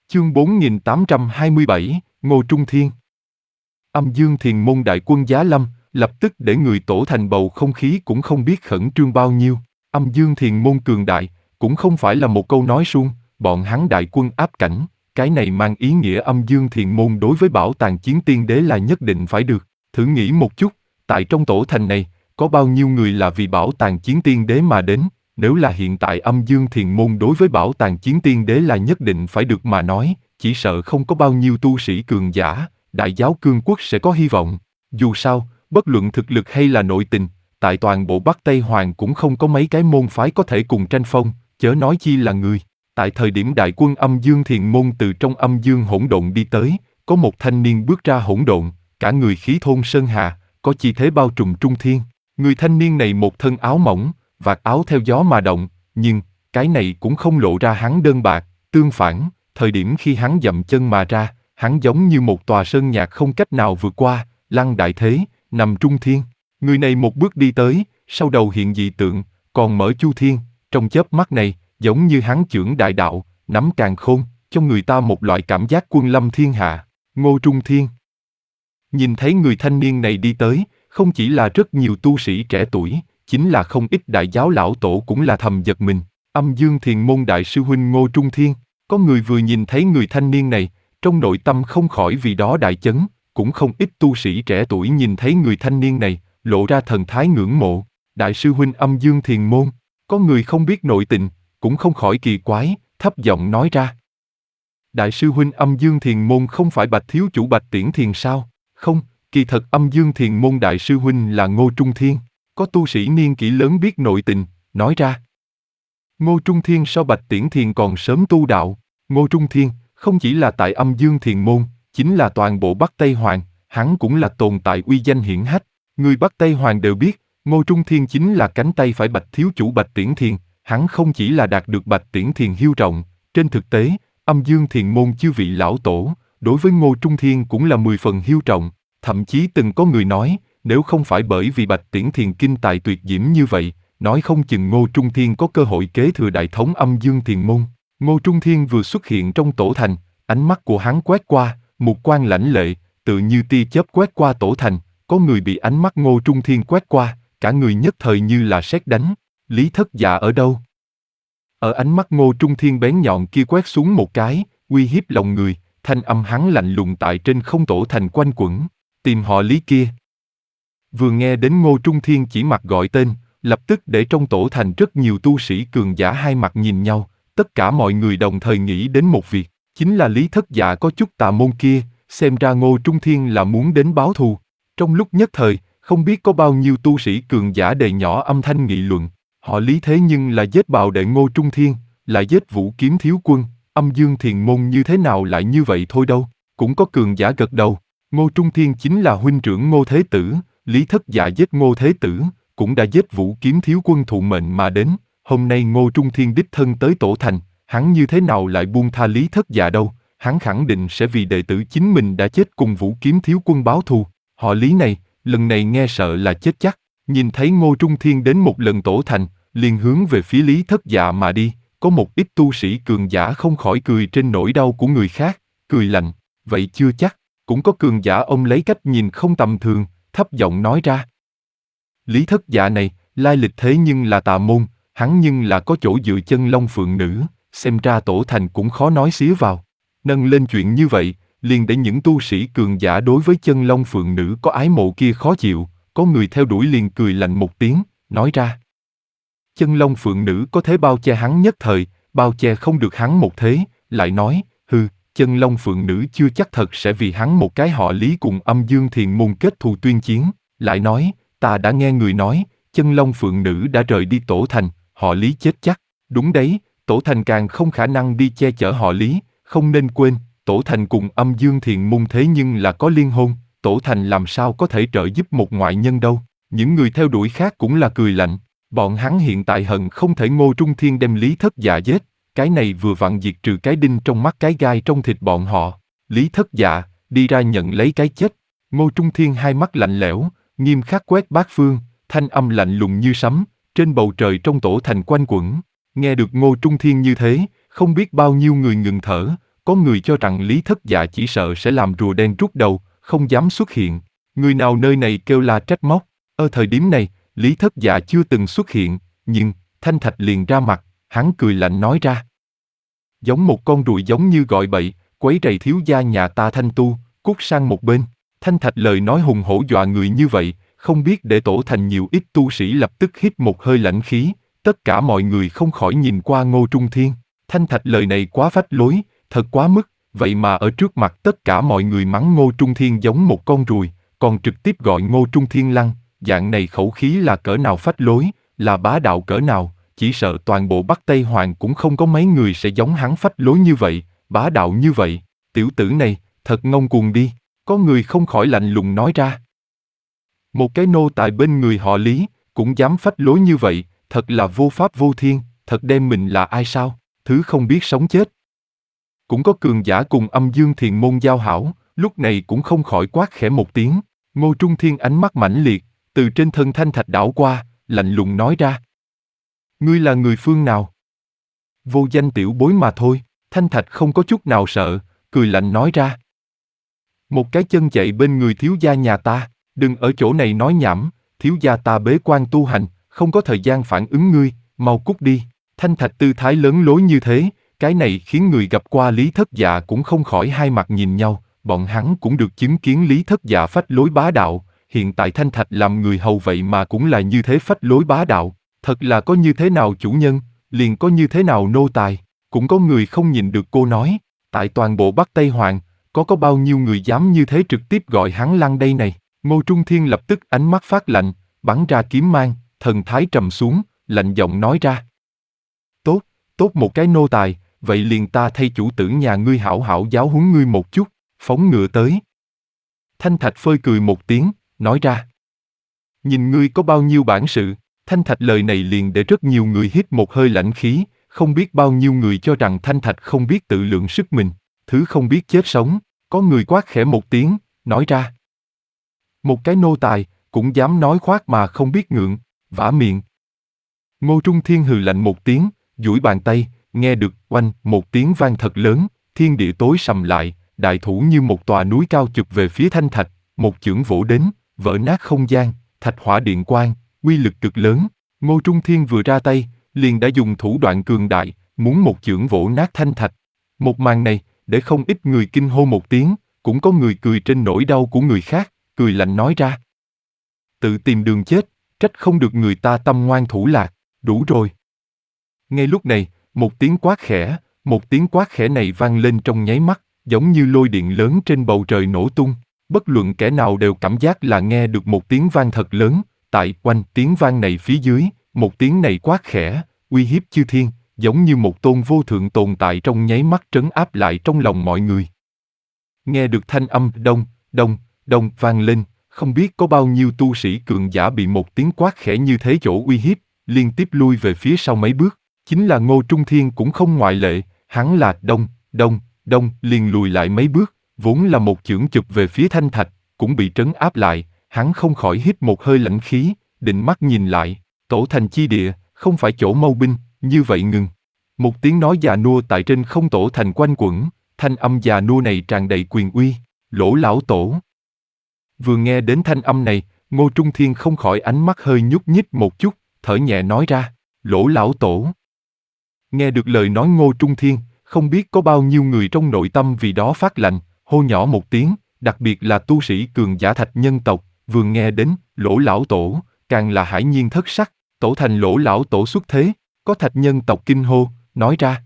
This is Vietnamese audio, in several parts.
Chương 4827, Ngô Trung Thiên. Âm Dương Thiền Môn đại quân giá lâm, lập tức để người Tổ Thành bầu không khí cũng không biết khẩn trương bao nhiêu. Âm Dương Thiền Môn cường đại, cũng không phải là một câu nói suông, bọn hắn đại quân áp cảnh, cái này mang ý nghĩa Âm Dương Thiền Môn đối với bảo tàng Chiến Tiên Đế là nhất định phải được. Thử nghĩ một chút, tại trong Tổ Thành này, có bao nhiêu người là vì bảo tàng Chiến Tiên Đế mà đến? Nếu là hiện tại Âm Dương Thiền Môn đối với bảo tàng Chiến Tiên Đế là nhất định phải được mà nói, chỉ sợ không có bao nhiêu tu sĩ cường giả, Đại Giáo Cương Quốc sẽ có hy vọng. Dù sao, bất luận thực lực hay là nội tình, tại toàn bộ Bắc Tây Hoàng cũng không có mấy cái môn phái có thể cùng tranh phong, chớ nói chi là người. Tại thời điểm đại quân Âm Dương Thiền Môn từ trong Âm Dương hỗn độn đi tới, có một thanh niên bước ra hỗn độn, cả người khí thôn sơn hà, có chi thế bao trùm trung thiên. Người thanh niên này một thân áo mỏng, vạt áo theo gió mà động, nhưng cái này cũng không lộ ra hắn đơn bạc, tương phản, thời điểm khi hắn dậm chân mà ra, hắn giống như một tòa sơn nhạc không cách nào vượt qua, lăng đại thế, nằm trung thiên. Người này một bước đi tới, sau đầu hiện dị tượng, còn mở chu thiên, trong chớp mắt này, giống như hắn chưởng đại đạo, nắm càn khôn, cho người ta một loại cảm giác quân lâm thiên hạ. Ngô Trung Thiên. Nhìn thấy người thanh niên này đi tới, không chỉ là rất nhiều tu sĩ trẻ tuổi, chính là không ít đại giáo lão tổ cũng là thầm giật mình. Âm Dương Thiền Môn đại sư huynh Ngô Trung Thiên, có người vừa nhìn thấy người thanh niên này, trong nội tâm không khỏi vì đó đại chấn, cũng không ít tu sĩ trẻ tuổi nhìn thấy người thanh niên này, lộ ra thần thái ngưỡng mộ. Đại sư huynh Âm Dương Thiền Môn, có người không biết nội tình, cũng không khỏi kỳ quái, thấp giọng nói ra. Đại sư huynh Âm Dương Thiền Môn không phải Bạch thiếu chủ Bạch Tiễn Thiền sao? Không, kỳ thật Âm Dương Thiền Môn đại sư huynh là Ngô Trung Thiên. Có tu sĩ niên kỷ lớn biết nội tình, nói ra. Ngô Trung Thiên so Bạch Tiễn Thiền còn sớm tu đạo. Ngô Trung Thiên, không chỉ là tại Âm Dương Thiền Môn, chính là toàn bộ Bắc Tây Hoàng, hắn cũng là tồn tại uy danh hiển hách. Người Bắc Tây Hoàng đều biết, Ngô Trung Thiên chính là cánh tay phải Bạch thiếu chủ Bạch Tiễn Thiền. Hắn không chỉ là đạt được Bạch Tiễn Thiền hiêu trọng, trên thực tế, Âm Dương Thiền Môn chư vị lão tổ, đối với Ngô Trung Thiên cũng là 10 phần hiêu trọng. Thậm chí từng có người nói, nếu không phải bởi vì Bạch Tiễn Thiền kinh tài tuyệt diễm như vậy, nói không chừng Ngô Trung Thiên có cơ hội kế thừa đại thống Âm Dương Thiền Môn. Ngô Trung Thiên vừa xuất hiện trong Tổ Thành, ánh mắt của hắn quét qua, mục quang lãnh lệ, tự như tia chớp quét qua Tổ Thành, có người bị ánh mắt Ngô Trung Thiên quét qua, cả người nhất thời như là sét đánh. Lý Thất Dạ ở đâu? Ở ánh mắt Ngô Trung Thiên bén nhọn kia quét xuống một cái, uy hiếp lòng người, thanh âm hắn lạnh lùng tại trên không Tổ Thành quanh quẩn. Tìm họ Lý kia. Vừa nghe đến Ngô Trung Thiên chỉ mặt gọi tên, lập tức để trong Tổ Thành rất nhiều tu sĩ cường giả hai mặt nhìn nhau, tất cả mọi người đồng thời nghĩ đến một việc, chính là Lý Thất Dạ có chút tà môn kia, xem ra Ngô Trung Thiên là muốn đến báo thù. Trong lúc nhất thời, không biết có bao nhiêu tu sĩ cường giả đề nhỏ âm thanh nghị luận, họ Lý thế nhưng là giết bào đệ Ngô Trung Thiên, lại giết Vũ Kiếm thiếu quân, Âm Dương Thiền Môn như thế nào lại như vậy thôi đâu, cũng có cường giả gật đầu. Ngô Trung Thiên chính là huynh trưởng Ngô Thế Tử, Lý Thất Dạ giết Ngô Thế Tử, cũng đã giết Vũ Kiếm thiếu quân thụ mệnh mà đến, hôm nay Ngô Trung Thiên đích thân tới Tổ Thành, hắn như thế nào lại buông tha Lý Thất Dạ đâu, hắn khẳng định sẽ vì đệ tử chính mình đã chết cùng Vũ Kiếm thiếu quân báo thù. Họ Lý này, lần này nghe sợ là chết chắc, nhìn thấy Ngô Trung Thiên đến một lần Tổ Thành, liền hướng về phía Lý Thất Dạ mà đi, có một ít tu sĩ cường giả không khỏi cười trên nỗi đau của người khác, cười lạnh, vậy chưa chắc. Cũng có cường giả ông lấy cách nhìn không tầm thường, thấp giọng nói ra. Lý Thất Dạ này, lai lịch thế nhưng là tà môn, hắn nhưng là có chỗ dựa chân long phượng nữ, xem ra Tổ Thành cũng khó nói xía vào. Nâng lên chuyện như vậy, liền để những tu sĩ cường giả đối với chân long phượng nữ có ái mộ kia khó chịu, có người theo đuổi liền cười lạnh một tiếng, nói ra. Chân long phượng nữ có thế bao che hắn nhất thời, bao che không được hắn một thế, lại nói, hừ. Chân long phượng nữ chưa chắc thật sẽ vì hắn một cái họ Lý cùng Âm Dương Thiền Môn kết thù tuyên chiến, lại nói, ta đã nghe người nói, chân long phượng nữ đã rời đi Tổ Thành, họ Lý chết chắc, đúng đấy, Tổ Thành càng không khả năng đi che chở họ Lý, không nên quên, Tổ Thành cùng Âm Dương Thiền Môn thế nhưng là có liên hôn, Tổ Thành làm sao có thể trợ giúp một ngoại nhân đâu. Những người theo đuổi khác cũng là cười lạnh, bọn hắn hiện tại hận không thể Ngô Trung Thiên đem Lý Thất Dạ giết. Cái này vừa vặn diệt trừ cái đinh trong mắt cái gai trong thịt bọn họ. Lý Thất Dạ, đi ra nhận lấy cái chết. Ngô Trung Thiên hai mắt lạnh lẽo, nghiêm khắc quét bát phương, thanh âm lạnh lùng như sấm, trên bầu trời trong Tổ Thành quanh quẩn. Nghe được Ngô Trung Thiên như thế, không biết bao nhiêu người ngừng thở, có người cho rằng Lý Thất Dạ chỉ sợ sẽ làm rùa đen rút đầu, không dám xuất hiện. Người nào nơi này kêu la trách móc. Ở thời điểm này, Lý Thất Dạ chưa từng xuất hiện, nhưng Thanh Thạch liền ra mặt, hắn cười lạnh nói ra. Giống một con ruồi giống như gọi bậy, quấy rầy thiếu gia nhà ta Thanh tu, cút sang một bên. Thanh Thạch lời nói hùng hổ dọa người như vậy, không biết để tổ thành nhiều ít tu sĩ lập tức hít một hơi lãnh khí, tất cả mọi người không khỏi nhìn qua Ngô Trung Thiên. Thanh Thạch lời này quá phách lối, thật quá mức, vậy mà ở trước mặt tất cả mọi người mắng Ngô Trung Thiên giống một con ruồi, còn trực tiếp gọi Ngô Trung Thiên lăng, dạng này khẩu khí là cỡ nào phách lối, là bá đạo cỡ nào, chỉ sợ toàn bộ Bắc Tây Hoàng cũng không có mấy người sẽ giống hắn phách lối như vậy, bá đạo như vậy, tiểu tử này, thật ngông cuồng đi, có người không khỏi lạnh lùng nói ra. Một cái nô tài bên người họ Lý, cũng dám phách lối như vậy, thật là vô pháp vô thiên, thật đem mình là ai sao, thứ không biết sống chết. Cũng có cường giả cùng Âm Dương Thiền Môn giao hảo, lúc này cũng không khỏi quát khẽ một tiếng. Ngô Trung Thiên ánh mắt mãnh liệt, từ trên thân Thanh Thạch đảo qua, lạnh lùng nói ra. Ngươi là người phương nào? Vô danh tiểu bối mà thôi. Thanh Thạch không có chút nào sợ, cười lạnh nói ra. Một cái chân chạy bên người thiếu gia nhà ta, đừng ở chỗ này nói nhảm, thiếu gia ta bế quan tu hành, không có thời gian phản ứng ngươi, mau cút đi. Thanh Thạch tư thái lớn lối như thế, cái này khiến người gặp qua Lý Thất Dạ cũng không khỏi hai mặt nhìn nhau, bọn hắn cũng được chứng kiến Lý Thất Dạ phách lối bá đạo, hiện tại Thanh Thạch làm người hầu vậy mà cũng là như thế phách lối bá đạo, thật là có như thế nào chủ nhân, liền có như thế nào nô tài, cũng có người không nhìn được cô nói, tại toàn bộ Bắc Tây Hoàng, có bao nhiêu người dám như thế trực tiếp gọi hắn lăng đây này. Ngô Trung Thiên lập tức ánh mắt phát lạnh, bắn ra kiếm mang, thần thái trầm xuống, lạnh giọng nói ra. Tốt, tốt một cái nô tài, vậy liền ta thay chủ tử nhà ngươi hảo hảo giáo huấn ngươi một chút, phóng ngựa tới. Thanh Thạch phơi cười một tiếng, nói ra. Nhìn ngươi có bao nhiêu bản sự, Thanh Thạch lời này liền để rất nhiều người hít một hơi lãnh khí, không biết bao nhiêu người cho rằng Thanh Thạch không biết tự lượng sức mình, thứ không biết chết sống, có người quát khẽ một tiếng, nói ra. Một cái nô tài, cũng dám nói khoác mà không biết ngượng, vả miệng. Ngô Trung Thiên hừ lạnh một tiếng, duỗi bàn tay, nghe được oanh một tiếng vang thật lớn, thiên địa tối sầm lại, đại thủ như một tòa núi cao chụp về phía Thanh Thạch, một chưởng vỗ đến, vỡ nát không gian, thạch hỏa điện quang, uy lực cực lớn. Ngô Trung Thiên vừa ra tay, liền đã dùng thủ đoạn cường đại, muốn một chưởng vỗ nát Thanh Thạch. Một màn này, để không ít người kinh hô một tiếng, cũng có người cười trên nỗi đau của người khác, cười lạnh nói ra. Tự tìm đường chết, trách không được người ta tâm ngoan thủ lạc, đủ rồi. Ngay lúc này, một tiếng quát khẽ này vang lên trong nháy mắt, giống như lôi điện lớn trên bầu trời nổ tung. Bất luận kẻ nào đều cảm giác là nghe được một tiếng vang thật lớn, tại quanh tiếng vang này phía dưới, một tiếng này quát khẽ, uy hiếp chư thiên, giống như một tôn vô thượng tồn tại trong nháy mắt trấn áp lại trong lòng mọi người. Nghe được thanh âm đông, đông, đông vang lên, không biết có bao nhiêu tu sĩ cường giả bị một tiếng quát khẽ như thế chỗ uy hiếp, liên tiếp lui về phía sau mấy bước. Chính là Ngô Trung Thiên cũng không ngoại lệ, hắn là đông, đông, đông liền lùi lại mấy bước, vốn là một chưởng chụp về phía Thanh Thạch, cũng bị trấn áp lại, hắn không khỏi hít một hơi lãnh khí, định mắt nhìn lại, tổ thành chi địa, không phải chỗ mâu binh, như vậy ngừng. Một tiếng nói già nua tại trên không tổ thành quanh quẩn, thanh âm già nua này tràn đầy quyền uy, Lỗ lão tổ. Vừa nghe đến thanh âm này, Ngô Trung Thiên không khỏi ánh mắt hơi nhúc nhích một chút, thở nhẹ nói ra, Lỗ lão tổ. Nghe được lời nói Ngô Trung Thiên, không biết có bao nhiêu người trong nội tâm vì đó phát lạnh, hô nhỏ một tiếng, đặc biệt là tu sĩ cường giả thạch nhân tộc, vừa nghe đến Lỗ lão tổ, càng là hải nhiên thất sắc, tổ thành Lỗ lão tổ xuất thế, có thạch nhân tộc kinh hô, nói ra.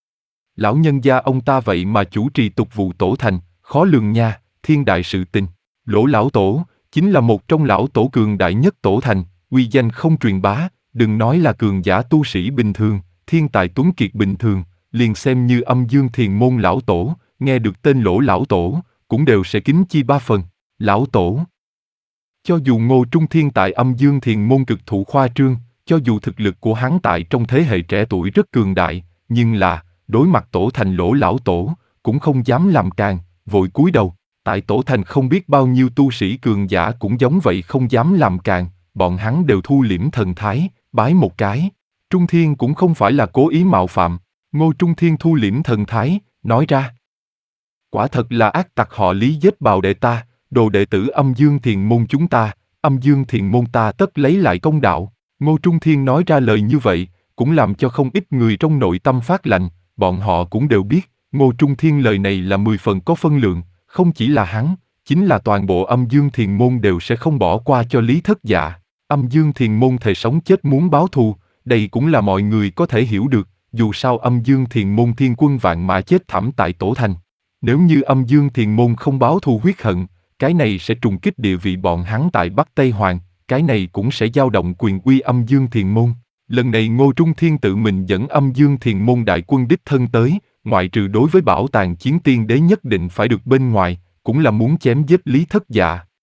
Lão nhân gia ông ta vậy mà chủ trì tục vụ tổ thành, khó lường nha, thiên đại sự tình. Lỗ lão tổ, chính là một trong lão tổ cường đại nhất tổ thành, uy danh không truyền bá, đừng nói là cường giả tu sĩ bình thường, thiên tài tuấn kiệt bình thường, liền xem như Âm Dương Thiền Môn lão tổ, nghe được tên Lỗ lão tổ, cũng đều sẽ kính chi ba phần. Lão tổ. Cho dù Ngô Trung Thiên tại Âm Dương Thiền Môn cực thụ khoa trương, cho dù thực lực của hắn tại trong thế hệ trẻ tuổi rất cường đại, nhưng là, đối mặt tổ thành Lỗ lão tổ, cũng không dám làm càng, vội cúi đầu. Tại tổ thành không biết bao nhiêu tu sĩ cường giả cũng giống vậy không dám làm càng, bọn hắn đều thu liễm thần thái, bái một cái. Trung Thiên cũng không phải là cố ý mạo phạm, Ngô Trung Thiên thu liễm thần thái, nói ra, Quả thật là ác tặc họ Lý giết bào đệ ta, đồ đệ tử Âm Dương Thiền môn chúng ta, Âm Dương Thiền môn ta tất lấy lại công đạo. Ngô Trung Thiên nói ra lời như vậy, cũng làm cho không ít người trong nội tâm phát lạnh, bọn họ cũng đều biết, Ngô Trung Thiên lời này là 10 phần có phân lượng, không chỉ là hắn, chính là toàn bộ Âm Dương Thiền môn đều sẽ không bỏ qua cho Lý Thất Dạ. Âm Dương Thiền môn thề sống chết muốn báo thù, đây cũng là mọi người có thể hiểu được, dù sao Âm Dương Thiền môn thiên quân vạn mã chết thảm tại Tổ Thành. Nếu như Âm Dương Thiền môn không báo thù huyết hận, cái này sẽ trùng kích địa vị bọn hắn tại Bắc Tây Hoàng, cái này cũng sẽ dao động quyền uy Âm Dương Thiền môn. Lần này Ngô Trung Thiên tự mình dẫn Âm Dương Thiền môn đại quân đích thân tới, ngoại trừ đối với bảo tàng chiến tiên đế nhất định phải được bên ngoài, cũng là muốn chém giết Lý Thất Dạ.